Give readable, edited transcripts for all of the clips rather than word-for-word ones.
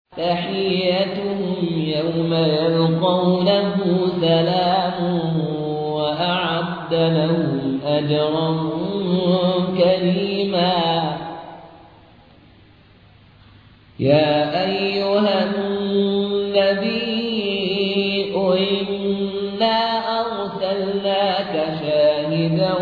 تحيتهم يوم يلقونه سلام وأعد لهم أجرا كريما يا أيها النبي إنا أرسلناك شاهدا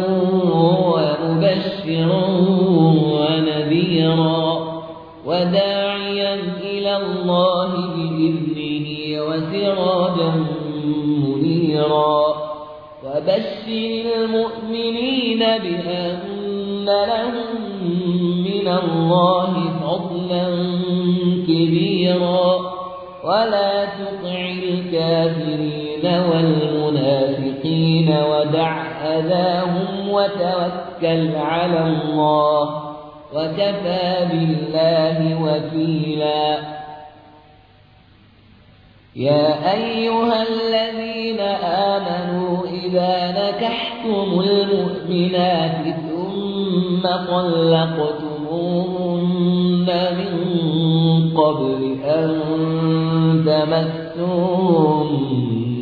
ومبشرا ونذيرا وداعيا إلى الله بإذنه وسراجا منيرا وبشر المؤمنين بأن لهم من الله فضلا كبيرا ولا تطع الكافرين والمنافقين ودع أذاهم وتوكل على الله وكفى بالله وكيلا يا أيها الذين آمنوا إذا نكحتم المؤمنات ثم طلقتموهن من قبل أن تمسوهن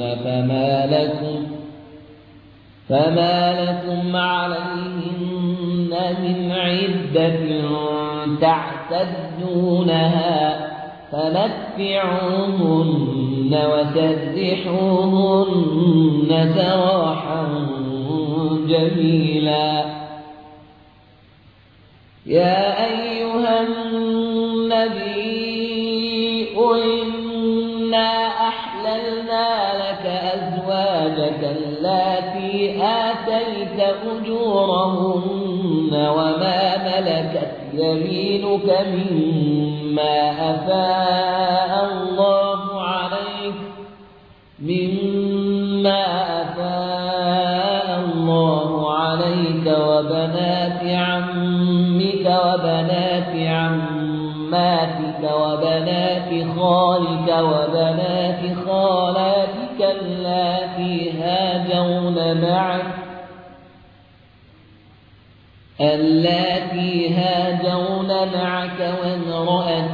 فما لكم عليهن من عدة تعتدونها فمتعوهن وسرحوهن سراحا جميلا يا أيها النبي إنا أحللنا لك أزواجك اللاتي آتيت أجورهن وما ملكت يمينك مما أفاء الله عليك وبنات عمك وبنات عماتك وبنات خالك وبنات خالاتك اللاتي هاجرن معك وامرأة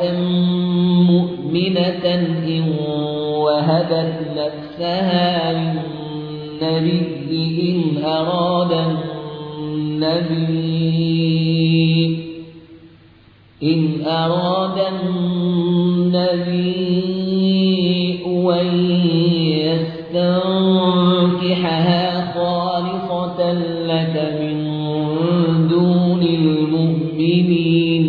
مؤمنة إن وهبت نفسها للنبي إن أراد النبي أن يستنكحها خالصة لك من دون المؤمنين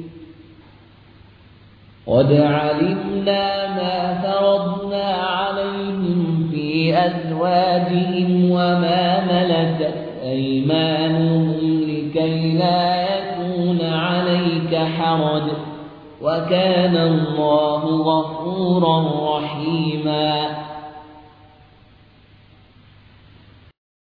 قد علمنا ما فرضنا عليهم في أزواجهم وما ملكت أيمانهم لكي لا يكون عليك حرج وكان الله غفورا رحيما